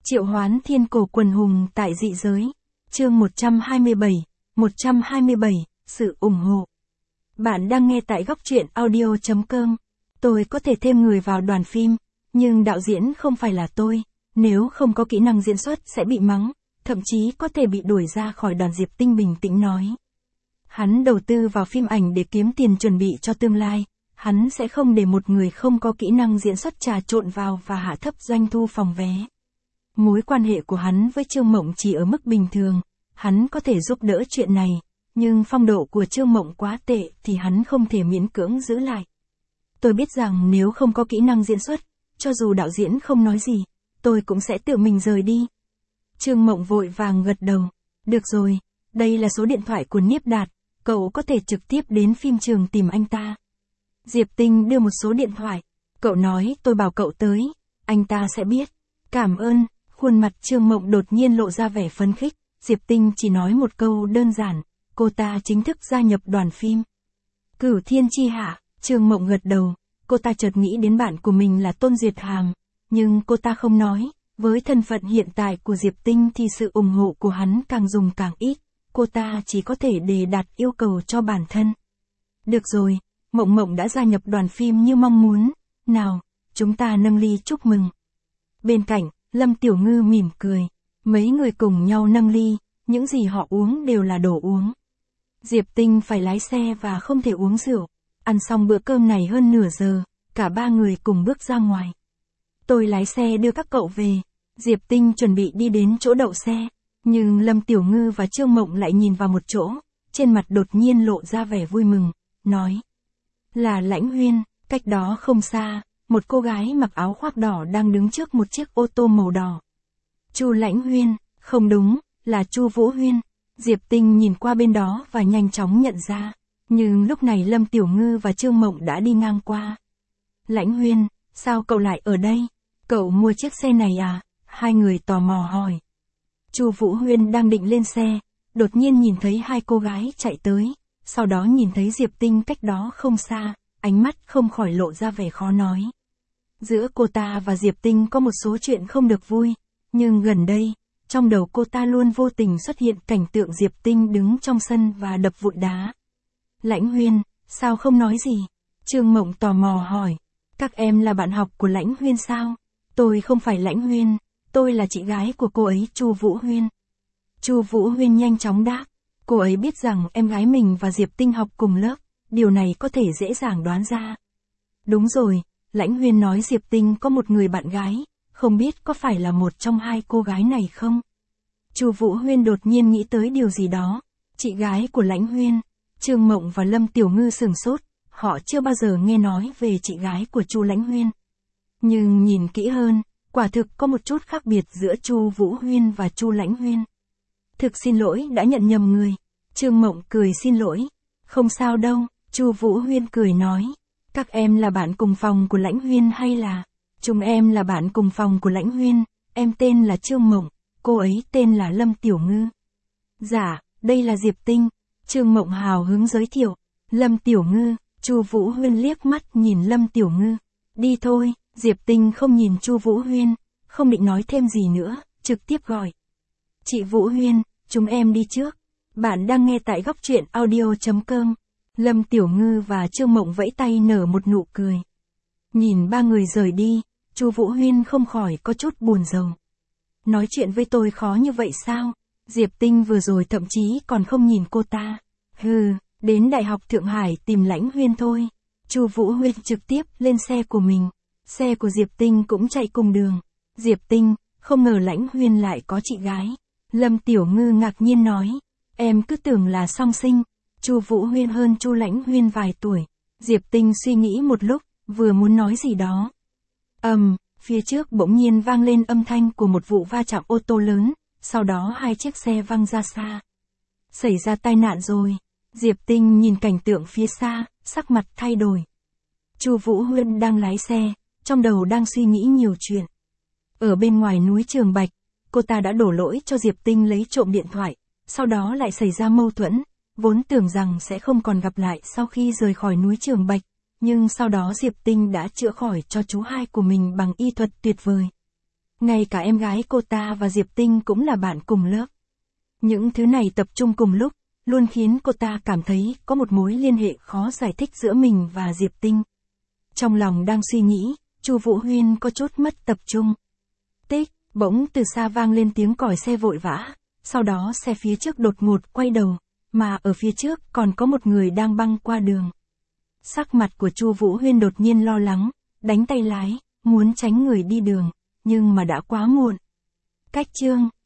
Triệu hoán thiên cổ quần hùng tại dị giới. Chương 127, sự ủng hộ. Bạn đang nghe tại góc truyện audio.com. Tôi có thể thêm người vào đoàn phim, nhưng đạo diễn không phải là tôi, nếu không có kỹ năng diễn xuất sẽ bị mắng, thậm chí có thể bị đuổi ra khỏi đoàn. Diệp Tinh bình tĩnh nói. Hắn đầu tư vào phim ảnh để kiếm tiền chuẩn bị cho tương lai, hắn sẽ không để một người không có kỹ năng diễn xuất trà trộn vào và hạ thấp doanh thu phòng vé. Mối quan hệ của hắn với Trương Mộng chỉ ở mức bình thường, hắn có thể giúp đỡ chuyện này, nhưng phong độ của Trương Mộng quá tệ thì hắn không thể miễn cưỡng giữ lại. Tôi biết rằng nếu không có kỹ năng diễn xuất, cho dù đạo diễn không nói gì, tôi cũng sẽ tự mình rời đi. Trương Mộng vội vàng gật đầu. Được rồi, đây là số điện thoại của Niếp Đạt, cậu có thể trực tiếp đến phim trường tìm anh ta. Diệp Tinh đưa một số điện thoại. Cậu nói tôi bảo cậu tới, anh ta sẽ biết. Cảm ơn. Khuôn mặt Trương Mộng đột nhiên lộ ra vẻ phấn khích. Diệp Tinh chỉ nói một câu đơn giản, cô ta chính thức gia nhập đoàn phim. Cửu Thiên Chi Hạ. Trương Mộng gật đầu, cô ta chợt nghĩ đến bạn của mình là Tôn Diệt Hàm, nhưng cô ta không nói, với thân phận hiện tại của Diệp Tinh thì sự ủng hộ của hắn càng dùng càng ít, cô ta chỉ có thể đề đạt yêu cầu cho bản thân. Được rồi, Mộng Mộng đã gia nhập đoàn phim như mong muốn, nào, chúng ta nâng ly chúc mừng. Bên cạnh, Lâm Tiểu Ngư mỉm cười, mấy người cùng nhau nâng ly, những gì họ uống đều là đồ uống. Diệp Tinh phải lái xe và không thể uống rượu. Ăn xong bữa cơm này hơn nửa giờ, cả ba người cùng bước ra ngoài. Tôi lái xe đưa các cậu về. Diệp Tinh chuẩn bị đi đến chỗ đậu xe, nhưng Lâm Tiểu Ngư và Trương Mộng lại nhìn vào một chỗ, trên mặt đột nhiên lộ ra vẻ vui mừng, nói. Là Lãnh Huyên. Cách đó không xa, một cô gái mặc áo khoác đỏ đang đứng trước một chiếc ô tô màu đỏ. Chu Lãnh Huyên, không đúng, là Chu Vũ Huyên. Diệp Tinh nhìn qua bên đó và nhanh chóng nhận ra. Nhưng lúc này Lâm Tiểu Ngư và Trương Mộng đã đi ngang qua. Lãnh Huyên, sao cậu lại ở đây? Cậu mua chiếc xe này à? Hai người tò mò hỏi. Chu Vũ Huyên đang định lên xe, đột nhiên nhìn thấy hai cô gái chạy tới, sau đó nhìn thấy Diệp Tinh cách đó không xa, ánh mắt không khỏi lộ ra vẻ khó nói. Giữa cô ta và Diệp Tinh có một số chuyện không được vui, nhưng gần đây, trong đầu cô ta luôn vô tình xuất hiện cảnh tượng Diệp Tinh đứng trong sân và đập vụn đá. Lãnh Huyên, sao không nói gì? Trương Mộng tò mò hỏi. Các em là bạn học của Lãnh Huyên sao? Tôi không phải Lãnh Huyên, tôi là chị gái của cô ấy, Chu Vũ Huyên. Chu Vũ Huyên nhanh chóng đáp. Cô ấy biết rằng em gái mình và Diệp Tinh học cùng lớp, điều này có thể dễ dàng đoán ra. Đúng rồi, Lãnh Huyên nói Diệp Tinh có một người bạn gái, không biết có phải là một trong hai cô gái này không? Chu Vũ Huyên đột nhiên nghĩ tới điều gì đó. Chị gái của Lãnh Huyên. Trương Mộng và Lâm Tiểu Ngư sửng sốt, họ chưa bao giờ nghe nói về chị gái của Chu Lãnh Huyên. Nhưng nhìn kỹ hơn, quả thực có một chút khác biệt giữa Chu Vũ Huyên và Chu Lãnh Huyên. Thực xin lỗi đã nhận nhầm người. Trương Mộng cười xin lỗi. Không sao đâu, Chu Vũ Huyên cười nói. Các em là bạn cùng phòng của Lãnh Huyên hay là? Chúng em là bạn cùng phòng của Lãnh Huyên, em tên là Trương Mộng, cô ấy tên là Lâm Tiểu Ngư. Dạ, đây là Diệp Tinh. Trương Mộng hào hứng giới thiệu. Lâm Tiểu Ngư. Chu Vũ Huyên liếc mắt nhìn Lâm Tiểu Ngư. Đi thôi. Diệp Tinh không nhìn Chu Vũ Huyên, không định nói thêm gì nữa, trực tiếp gọi. Chị Vũ Huyên, chúng em đi trước. Bạn đang nghe tại góc truyện audio.com. Lâm Tiểu Ngư và Trương Mộng vẫy tay nở một nụ cười. Nhìn ba người rời đi, Chu Vũ Huyên không khỏi có chút buồn rầu. Nói chuyện với tôi khó như vậy sao? Diệp Tinh vừa rồi thậm chí còn không nhìn cô ta. Hừ, đến Đại học Thượng Hải tìm Lãnh Huyên thôi. Chu Vũ Huyên trực tiếp lên xe của mình. Xe của Diệp Tinh cũng chạy cùng đường. Diệp Tinh, không ngờ Lãnh Huyên lại có chị gái. Lâm Tiểu Ngư ngạc nhiên nói. Em cứ tưởng là song sinh. Chu Vũ Huyên hơn Chu Lãnh Huyên vài tuổi. Diệp Tinh suy nghĩ một lúc, vừa muốn nói gì đó. Phía trước bỗng nhiên vang lên âm thanh của một vụ va chạm ô tô lớn. Sau đó hai chiếc xe văng ra xa. Xảy ra tai nạn rồi. Diệp Tinh nhìn cảnh tượng phía xa, sắc mặt thay đổi. Chu Vũ Huyên đang lái xe, trong đầu đang suy nghĩ nhiều chuyện. Ở bên ngoài núi Trường Bạch, cô ta đã đổ lỗi cho Diệp Tinh lấy trộm điện thoại, sau đó lại xảy ra mâu thuẫn, vốn tưởng rằng sẽ không còn gặp lại sau khi rời khỏi núi Trường Bạch, nhưng sau đó Diệp Tinh đã chữa khỏi cho chú hai của mình bằng y thuật tuyệt vời. Ngay cả em gái cô ta và Diệp Tinh cũng là bạn cùng lớp. Những thứ này tập trung cùng lúc, luôn khiến cô ta cảm thấy có một mối liên hệ khó giải thích giữa mình và Diệp Tinh. Trong lòng đang suy nghĩ, Chu Vũ Huyên có chút mất tập trung. Tích, bỗng từ xa vang lên tiếng còi xe vội vã, sau đó xe phía trước đột ngột quay đầu, mà ở phía trước còn có một người đang băng qua đường. Sắc mặt của Chu Vũ Huyên đột nhiên lo lắng, đánh tay lái, muốn tránh người đi đường, nhưng mà đã quá muộn. Cách chương